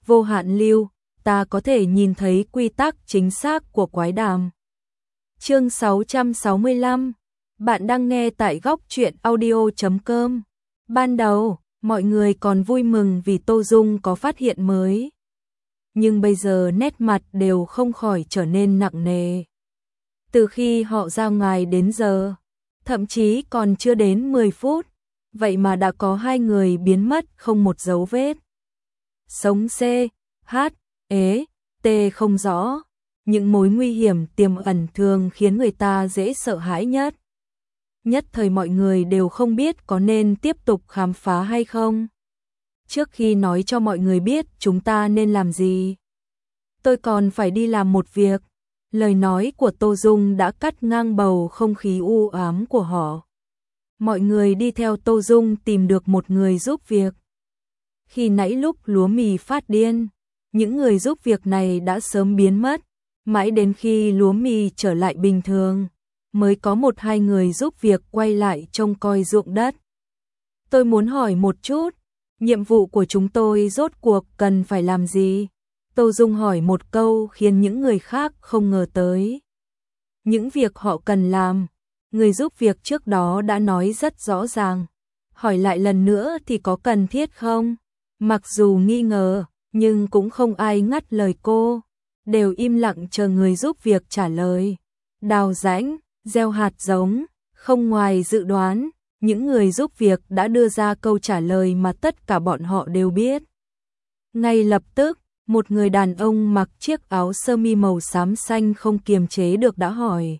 vô hạn lưu, ta có thể nhìn thấy quy tắc chính xác của quái đàm. Chương 665. Bạn đang nghe tại góc truyện audio.com. Ban đầu, mọi người còn vui mừng vì Tô Dung có phát hiện mới. Nhưng bây giờ nét mặt đều không khỏi trở nên nặng nề. Từ khi họ ra ngoài đến giờ, thậm chí còn chưa đến 10 phút, vậy mà đã có 2 người biến mất không một dấu vết. Sống C, H, ế, T không rõ, những mối nguy hiểm tiềm ẩn thường khiến người ta dễ sợ hãi nhất. Nhất thời mọi người đều không biết có nên tiếp tục khám phá hay không. Trước khi nói cho mọi người biết chúng ta nên làm gì, tôi còn phải đi làm một việc. Lời nói của Tô Dung đã cắt ngang bầu không khí u ám của họ. Mọi người đi theo Tô Dung tìm được một người giúp việc. Khi nãy lúc lúa mì phát điên, những người giúp việc này đã sớm biến mất, mãi đến khi lúa mì trở lại bình thường, mới có 1-2 người giúp việc quay lại trông coi ruộng đất. Tôi muốn hỏi một chút, nhiệm vụ của chúng tôi rốt cuộc cần phải làm gì? Tô Dung hỏi một câu khiến những người khác không ngờ tới. Những việc họ cần làm, người giúp việc trước đó đã nói rất rõ ràng. Hỏi lại lần nữa thì có cần thiết không? Mặc dù nghi ngờ, nhưng cũng không ai ngắt lời cô, đều im lặng chờ người giúp việc trả lời. Đào rãnh, gieo hạt giống, không ngoài dự đoán, những người giúp việc đã đưa ra câu trả lời mà tất cả bọn họ đều biết. Ngay lập tức, một người đàn ông mặc chiếc áo sơ mi màu xám xanh không kiềm chế được đã hỏi.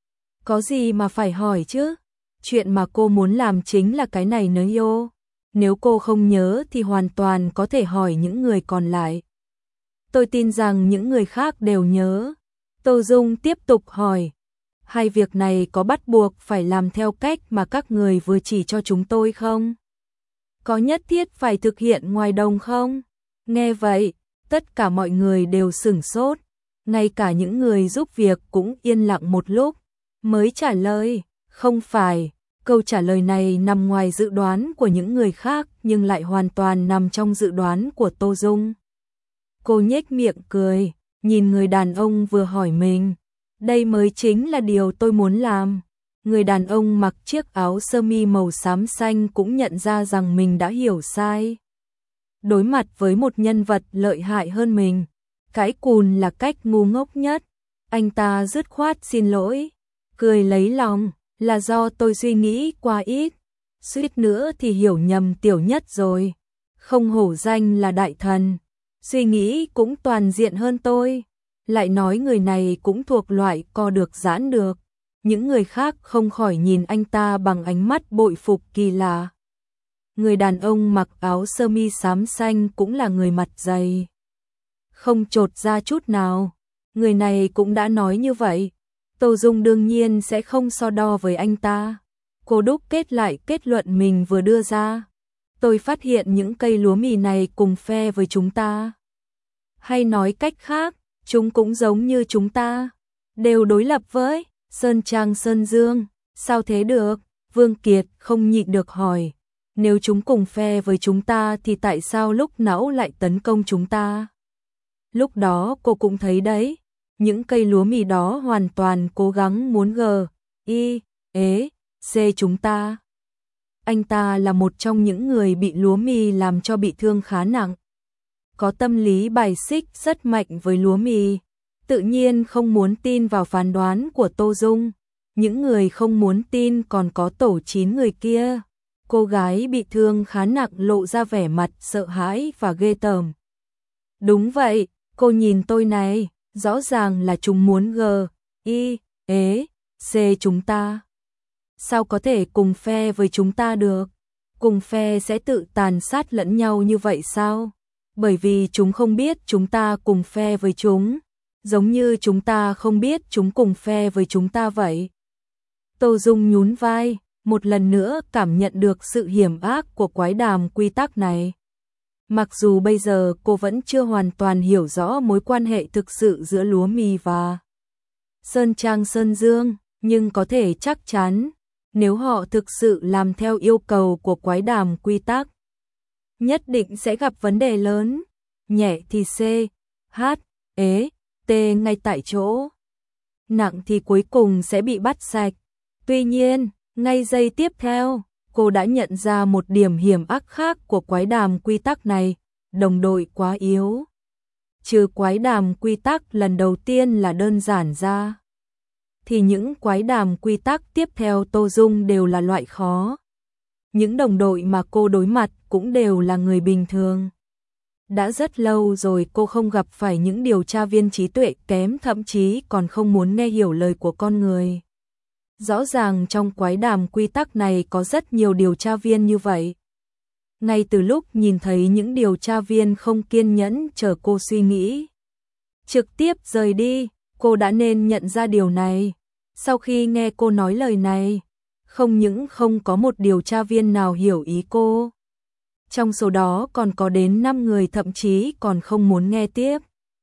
Có gì mà phải hỏi chứ? Chuyện mà cô muốn làm chính là cái này nữa yo. Nếu cô không nhớ thì hoàn toàn có thể hỏi những người còn lại. Tôi tin rằng những người khác đều nhớ. Tô Dung tiếp tục hỏi. Hai việc này có bắt buộc phải làm theo cách mà các người vừa chỉ cho chúng tôi không? Có nhất thiết phải thực hiện ngoài đồng không? Nghe vậy, tất cả mọi người đều sửng sốt. Ngay cả những người giúp việc cũng yên lặng một lúc, mới trả lời, không phải. Câu trả lời này nằm ngoài dự đoán của những người khác nhưng lại hoàn toàn nằm trong dự đoán của Tô Dung. Cô nhếch miệng cười, nhìn người đàn ông vừa hỏi mình. Đây mới chính là điều tôi muốn làm. Người đàn ông mặc chiếc áo sơ mi màu xám xanh cũng nhận ra rằng mình đã hiểu sai. Đối mặt với một nhân vật lợi hại hơn mình, cãi cùn là cách ngu ngốc nhất. Anh ta dứt khoát xin lỗi, cười lấy lòng. Là do tôi suy nghĩ quá ít, suýt nữa thì hiểu nhầm Tiểu Nhất rồi. Không hổ danh là đại thần, suy nghĩ cũng toàn diện hơn tôi. Lại nói người này cũng thuộc loại co được giãn được. Những người khác không khỏi nhìn anh ta bằng ánh mắt bội phục kỳ lạ. Người đàn ông mặc áo sơ mi xám xanh cũng là người mặt dày, không chột ra chút nào. Người này cũng đã nói như vậy, Tô Dung đương nhiên sẽ không so đo với anh ta. Cô đúc kết lại kết luận mình vừa đưa ra. Tôi phát hiện những cây lúa mì này cùng phe với chúng ta. Hay nói cách khác, chúng cũng giống như chúng ta, đều đối lập với Sơn Trang Sơn Dương. Sao thế được? Vương Kiệt không nhịn được hỏi. Nếu chúng cùng phe với chúng ta thì tại sao lúc não lại tấn công chúng ta? Lúc đó cô cũng thấy đấy. Những cây lúa mì đó hoàn toàn cố gắng muốn C chúng ta. Anh ta là một trong những người bị lúa mì làm cho bị thương khá nặng. Có tâm lý bài xích rất mạnh với lúa mì. Tự nhiên không muốn tin vào phán đoán của Tô Dung. Những người không muốn tin còn có tổ 9 người kia. Cô gái bị thương khá nặng lộ ra vẻ mặt sợ hãi và ghê tởm. Đúng vậy, cô nhìn tôi này. Rõ ràng là chúng muốn C chúng ta. Sao có thể cùng phe với chúng ta được? Cùng phe sẽ tự tàn sát lẫn nhau như vậy sao? Bởi vì chúng không biết chúng ta cùng phe với chúng, giống như chúng ta không biết chúng cùng phe với chúng ta vậy. Tô Dung nhún vai, một lần nữa cảm nhận được sự hiểm ác của quái đàm quy tắc này. Mặc dù bây giờ cô vẫn chưa hoàn toàn hiểu rõ mối quan hệ thực sự giữa lúa mì và Sơn Trang Sơn Dương, nhưng có thể chắc chắn, nếu họ thực sự làm theo yêu cầu của quái đàm quy tắc, nhất định sẽ gặp vấn đề lớn. nhẹ thì C, H, ế, T ngay tại chỗ. Nặng thì cuối cùng sẽ bị bắt sạch. Tuy nhiên, ngay giây tiếp theo, cô đã nhận ra một điểm hiểm ác khác của quái đàm quy tắc này, đồng đội quá yếu. Trừ quái đàm quy tắc lần đầu tiên là đơn giản ra, thì những quái đàm quy tắc tiếp theo Tô Dung đều là loại khó. Những đồng đội mà cô đối mặt cũng đều là người bình thường. Đã rất lâu rồi cô không gặp phải những điều tra viên trí tuệ kém, thậm chí còn không muốn nghe hiểu lời của con người. Rõ ràng trong quái đàm quy tắc này có rất nhiều điều tra viên như vậy. Ngay từ lúc nhìn thấy những điều tra viên không kiên nhẫn chờ cô suy nghĩ, trực tiếp rời đi, cô đã nên nhận ra điều này. Sau khi nghe cô nói lời này, không những không có một điều tra viên nào hiểu ý cô, trong số đó còn có đến 5 người thậm chí còn không muốn nghe tiếp.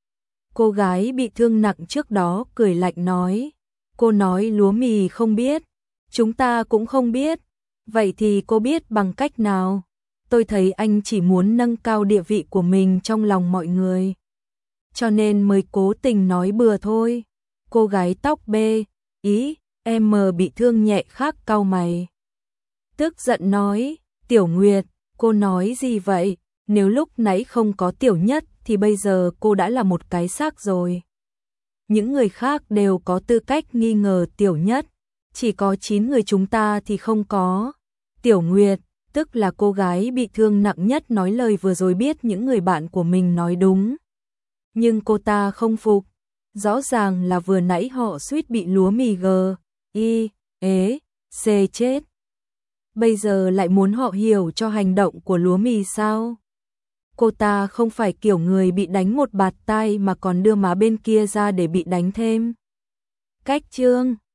Cô gái bị thương nặng trước đó cười lạnh nói, cô nói lúa mì không biết, chúng ta cũng không biết, vậy thì cô biết bằng cách nào? Tôi thấy anh chỉ muốn nâng cao địa vị của mình trong lòng mọi người, cho nên mới cố tình nói bừa thôi. Cô gái tóc bê, ý, em bị thương nhẹ khác cau mày. Tức giận nói, Tiểu Nguyệt, cô nói gì vậy? Nếu lúc nãy không có Tiểu Nhất thì bây giờ cô đã là một cái xác rồi. Những người khác đều có tư cách nghi ngờ Tiểu Nhất, chỉ có 9 người chúng ta thì không có. Tiểu Nguyệt, tức là cô gái bị thương nặng nhất, nói lời vừa rồi biết những người bạn của mình nói đúng. Nhưng cô ta không phục, rõ ràng là vừa nãy họ suýt bị lúa mì G, I, ế, C chết. Bây giờ lại muốn họ hiểu cho hành động của lúa mì sao? Cô ta không phải kiểu người bị đánh một bạt tai mà còn đưa má bên kia ra để bị đánh thêm. Cách chương